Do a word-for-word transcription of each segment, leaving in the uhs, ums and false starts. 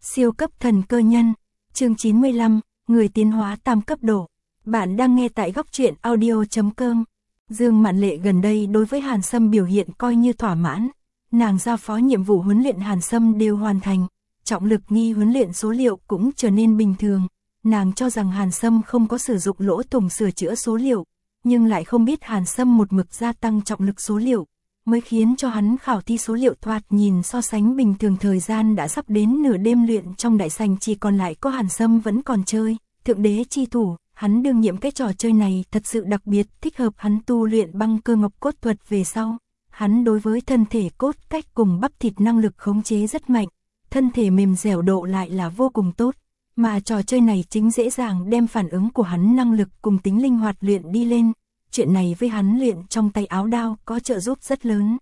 Siêu cấp thần cơ nhân, chương chín mươi lăm, người tiến hóa tam cấp độ. Bạn đang nghe tại góc truyện audio chấm com. Dương Mạn Lệ gần đây đối với Hàn Sâm biểu hiện coi như thỏa mãn. Nàng giao phó nhiệm vụ huấn luyện Hàn Sâm đều hoàn thành, trọng lực nghi huấn luyện số liệu cũng trở nên bình thường. Nàng cho rằng Hàn Sâm không có sử dụng lỗ thủng sửa chữa số liệu, nhưng lại không biết Hàn Sâm một mực gia tăng trọng lực số liệu, mới khiến cho hắn khảo thi số liệu thoạt nhìn so sánh bình thường. Thời gian đã sắp đến nửa đêm, luyện trong đại sảnh chỉ còn lại có Hàn Sâm vẫn còn chơi. Thượng đế chi thủ, hắn đương nhiệm cái trò chơi này thật sự đặc biệt, thích hợp hắn tu luyện băng cơ ngọc cốt thuật về sau. Hắn đối với thân thể cốt cách cùng bắp thịt năng lực khống chế rất mạnh, thân thể mềm dẻo độ lại là vô cùng tốt. Mà trò chơi này chính dễ dàng đem phản ứng của hắn năng lực cùng tính linh hoạt luyện đi lên. Chuyện này với hắn luyện trong tay áo đao có trợ giúp rất lớn.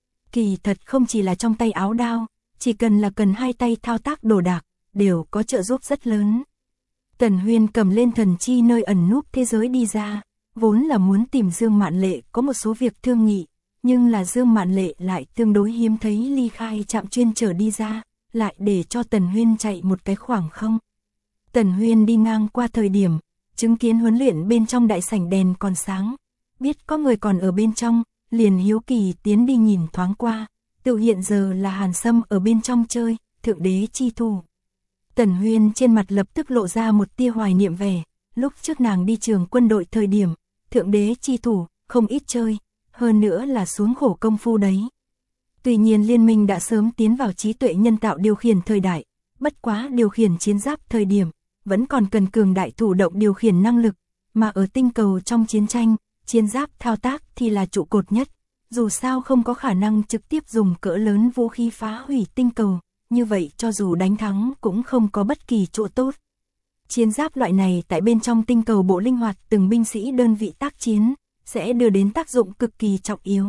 Kỳ thật không chỉ là trong tay áo đao, chỉ cần là cần hai tay thao tác đồ đạc, đều có trợ giúp rất lớn. Tần Huyên cầm lên thần chi nơi ẩn núp thế giới đi ra, vốn là muốn tìm Dương Mạn Lệ có một số việc thương nghị, nhưng là Dương Mạn Lệ lại tương đối hiếm thấy ly khai trạm chuyên trở đi ra, lại để cho Tần Huyên chạy một cái khoảng không. Tần Huyên đi ngang qua thời điểm, chứng kiến huấn luyện bên trong đại sảnh đèn còn sáng, biết có người còn ở bên trong, liền hiếu kỳ tiến đi nhìn thoáng qua, tự hiện giờ là Hàn Sâm ở bên trong chơi, thượng đế chi thủ. Tần Huyên trên mặt lập tức lộ ra một tia hoài niệm vẻ, lúc trước nàng đi trường quân đội thời điểm, thượng đế chi thủ, không ít chơi, hơn nữa là xuống khổ công phu đấy. Tuy nhiên liên minh đã sớm tiến vào trí tuệ nhân tạo điều khiển thời đại, bất quá điều khiển chiến giáp thời điểm, vẫn còn cần cường đại thủ động điều khiển năng lực, mà ở tinh cầu trong chiến tranh, chiến giáp thao tác thì là trụ cột nhất, dù sao không có khả năng trực tiếp dùng cỡ lớn vũ khí phá hủy tinh cầu, như vậy cho dù đánh thắng cũng không có bất kỳ chỗ tốt. Chiến giáp loại này tại bên trong tinh cầu bộ linh hoạt từng binh sĩ đơn vị tác chiến, sẽ đưa đến tác dụng cực kỳ trọng yếu.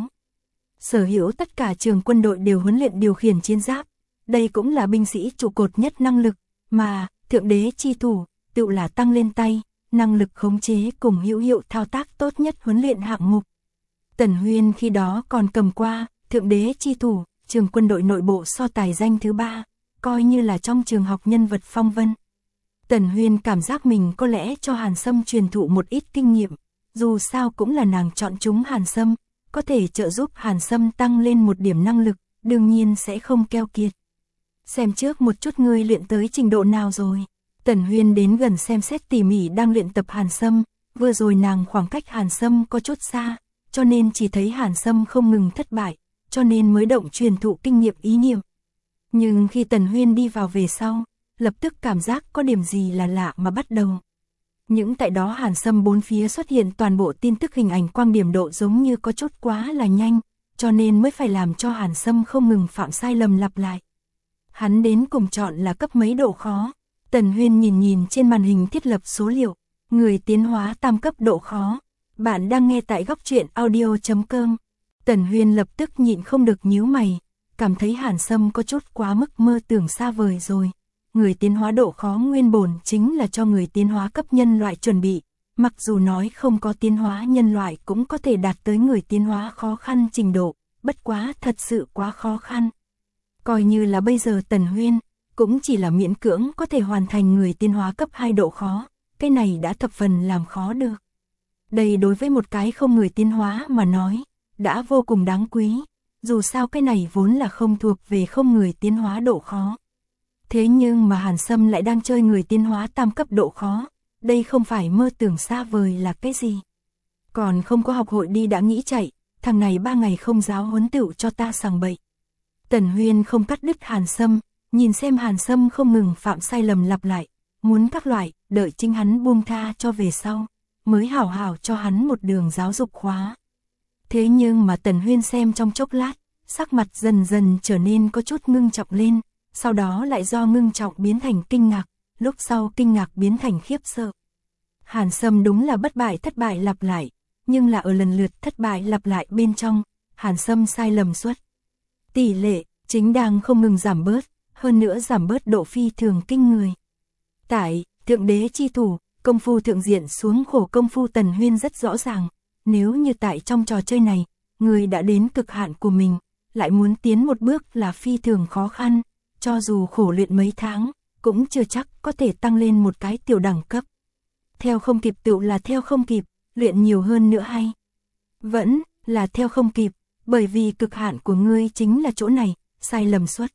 Sở hữu tất cả trường quân đội đều huấn luyện điều khiển chiến giáp, đây cũng là binh sĩ trụ cột nhất năng lực, mà thượng đế chi thủ, tự là tăng lên tay, năng lực khống chế cùng hữu hiệu thao tác tốt nhất huấn luyện hạng mục. Tần Huyên khi đó còn cầm qua thượng đế chi thủ, trường quân đội nội bộ so tài danh thứ ba, coi như là trong trường học nhân vật phong vân. Tần Huyên cảm giác mình có lẽ cho Hàn Sâm truyền thụ một ít kinh nghiệm, dù sao cũng là nàng chọn chúng Hàn Sâm, có thể trợ giúp Hàn Sâm tăng lên một điểm năng lực, đương nhiên sẽ không keo kiệt. Xem trước một chút ngươi luyện tới trình độ nào rồi. Tần Huyên đến gần xem xét tỉ mỉ đang luyện tập Hàn Sâm, vừa rồi nàng khoảng cách Hàn Sâm có chút xa, cho nên chỉ thấy Hàn Sâm không ngừng thất bại, cho nên mới động truyền thụ kinh nghiệm ý niệm. Nhưng khi Tần Huyên đi vào về sau, lập tức cảm giác có điểm gì là lạ mà bắt đầu. Những tại đó Hàn Sâm bốn phía xuất hiện toàn bộ tin tức hình ảnh quang điểm độ giống như có chút quá là nhanh, cho nên mới phải làm cho Hàn Sâm không ngừng phạm sai lầm lặp lại. Hắn đến cùng chọn là cấp mấy độ khó. Tần Huyên nhìn nhìn trên màn hình thiết lập số liệu, người tiến hóa tam cấp độ khó. Bạn đang nghe tại góc truyện audio chấm com. Tần Huyên lập tức nhịn không được nhíu mày, cảm thấy Hàn Sâm có chút quá mức mơ tưởng xa vời rồi. Người tiến hóa độ khó nguyên bổn chính là cho người tiến hóa cấp nhân loại chuẩn bị, mặc dù nói không có tiến hóa nhân loại cũng có thể đạt tới người tiến hóa khó khăn trình độ, bất quá thật sự quá khó khăn. Coi như là bây giờ Tần Huyên, cũng chỉ là miễn cưỡng có thể hoàn thành người tiến hóa cấp hai độ khó, cái này đã thập phần làm khó được. Đây đối với một cái không người tiến hóa mà nói, đã vô cùng đáng quý, dù sao cái này vốn là không thuộc về không người tiến hóa độ khó. Thế nhưng mà Hàn Sâm lại đang chơi người tiến hóa tam cấp độ khó, đây không phải mơ tưởng xa vời là cái gì. Còn không có học hội đi đã nghĩ chạy, thằng này ba ngày không giáo huấn tựu cho ta sằng bậy. Tần Huyên không cắt đứt Hàn Sâm, nhìn xem Hàn Sâm không ngừng phạm sai lầm lặp lại, muốn các loại, đợi chính hắn buông tha cho về sau, mới hảo hảo cho hắn một đường giáo dục khóa. Thế nhưng mà Tần Huyên xem trong chốc lát, sắc mặt dần dần trở nên có chút ngưng trọng lên, sau đó lại do ngưng trọng biến thành kinh ngạc, lúc sau kinh ngạc biến thành khiếp sợ. Hàn Sâm đúng là bất bại thất bại lặp lại, nhưng là ở lần lượt thất bại lặp lại bên trong, Hàn Sâm sai lầm suất tỷ lệ chính đang không ngừng giảm bớt, hơn nữa giảm bớt độ phi thường kinh người. Tại thượng đế chi thủ, công phu thượng diện xuống khổ công phu Tần Huyên rất rõ ràng, nếu như tại trong trò chơi này, người đã đến cực hạn của mình, lại muốn tiến một bước là phi thường khó khăn, cho dù khổ luyện mấy tháng, cũng chưa chắc có thể tăng lên một cái tiểu đẳng cấp. Theo không kịp tựu là theo không kịp, luyện nhiều hơn nữa hay? Vẫn là theo không kịp, bởi vì cực hạn của ngươi chính là chỗ này, sai lầm suất.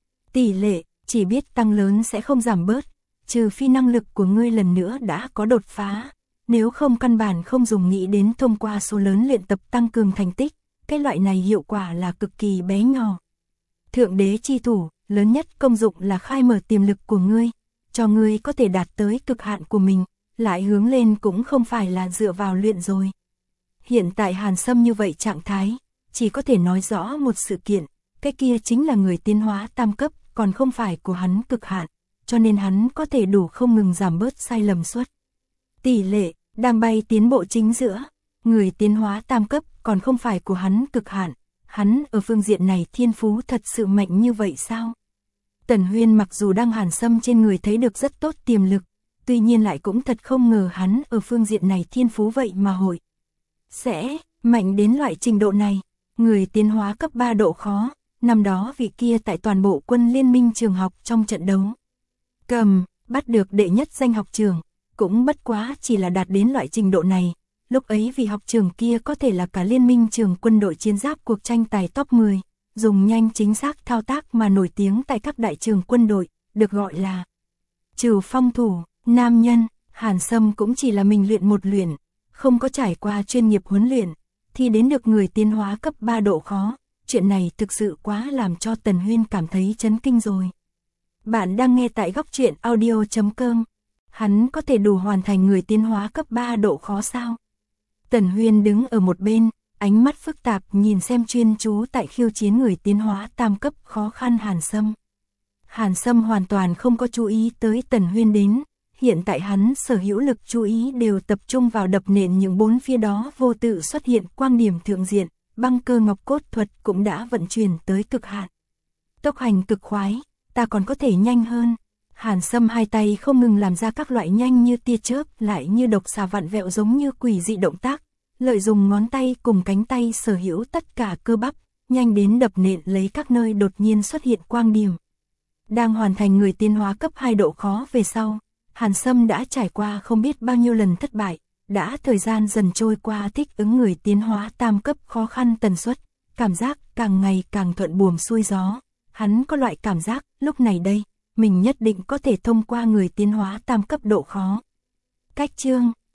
Tỷ lệ, chỉ biết tăng lớn sẽ không giảm bớt, trừ phi năng lực của ngươi lần nữa đã có đột phá. Nếu không căn bản không dùng nghĩ đến thông qua số lớn luyện tập tăng cường thành tích, cái loại này hiệu quả là cực kỳ bé nhỏ. Thượng đế chi thủ, lớn nhất công dụng là khai mở tiềm lực của ngươi, cho ngươi có thể đạt tới cực hạn của mình, lại hướng lên cũng không phải là dựa vào luyện rồi. Hiện tại Hàn Sâm như vậy trạng thái, chỉ có thể nói rõ một sự kiện, cái kia chính là người tiến hóa tam cấp, còn không phải của hắn cực hạn, cho nên hắn có thể đủ không ngừng giảm bớt sai lầm suất. Tỷ lệ, đang bay tiến bộ chính giữa, người tiến hóa tam cấp còn không phải của hắn cực hạn, hắn ở phương diện này thiên phú thật sự mạnh như vậy sao? Tần Huyên mặc dù đang Hàn Sâm trên người thấy được rất tốt tiềm lực, tuy nhiên lại cũng thật không ngờ hắn ở phương diện này thiên phú vậy mà hội sẽ mạnh đến loại trình độ này. Người tiến hóa cấp ba độ khó, năm đó vị kia tại toàn bộ quân liên minh trường học trong trận đấu cầm, bắt được đệ nhất danh học trường, cũng bất quá chỉ là đạt đến loại trình độ này. Lúc ấy vì học trường kia có thể là cả liên minh trường quân đội chiến giáp cuộc tranh tài top mười, dùng nhanh chính xác thao tác mà nổi tiếng tại các đại trường quân đội, được gọi là trừ phong thủ. Nam nhân, Hàn Sâm cũng chỉ là mình luyện một luyện, không có trải qua chuyên nghiệp huấn luyện, thì đến được người tiến hóa cấp ba độ khó, chuyện này thực sự quá làm cho Tần Huyên cảm thấy chấn kinh rồi. Bạn đang nghe tại góc truyện audio chấm com, hắn có thể đủ hoàn thành người tiến hóa cấp ba độ khó sao? Tần Huyên đứng ở một bên, ánh mắt phức tạp nhìn xem chuyên chú tại khiêu chiến người tiến hóa tam cấp khó khăn Hàn Sâm. Hàn Sâm hoàn toàn không có chú ý tới Tần Huyên đến. Hiện tại hắn sở hữu lực chú ý đều tập trung vào đập nện những bốn phía đó vô tự xuất hiện quang điểm thượng diện, băng cơ ngọc cốt thuật cũng đã vận chuyển tới cực hạn. Tốc hành cực khoái, ta còn có thể nhanh hơn. Hàn Sâm hai tay không ngừng làm ra các loại nhanh như tia chớp lại như độc xà vặn vẹo giống như quỷ dị động tác, lợi dụng ngón tay cùng cánh tay sở hữu tất cả cơ bắp, nhanh đến đập nện lấy các nơi đột nhiên xuất hiện quang điểm. Đang hoàn thành người tiến hóa cấp hai độ khó về sau, Hàn Sâm đã trải qua không biết bao nhiêu lần thất bại, đã thời gian dần trôi qua thích ứng người tiến hóa tam cấp khó khăn tần suất, cảm giác càng ngày càng thuận buồm xuôi gió. Hắn có loại cảm giác, lúc này đây, mình nhất định có thể thông qua người tiến hóa tam cấp độ khó. Cách chương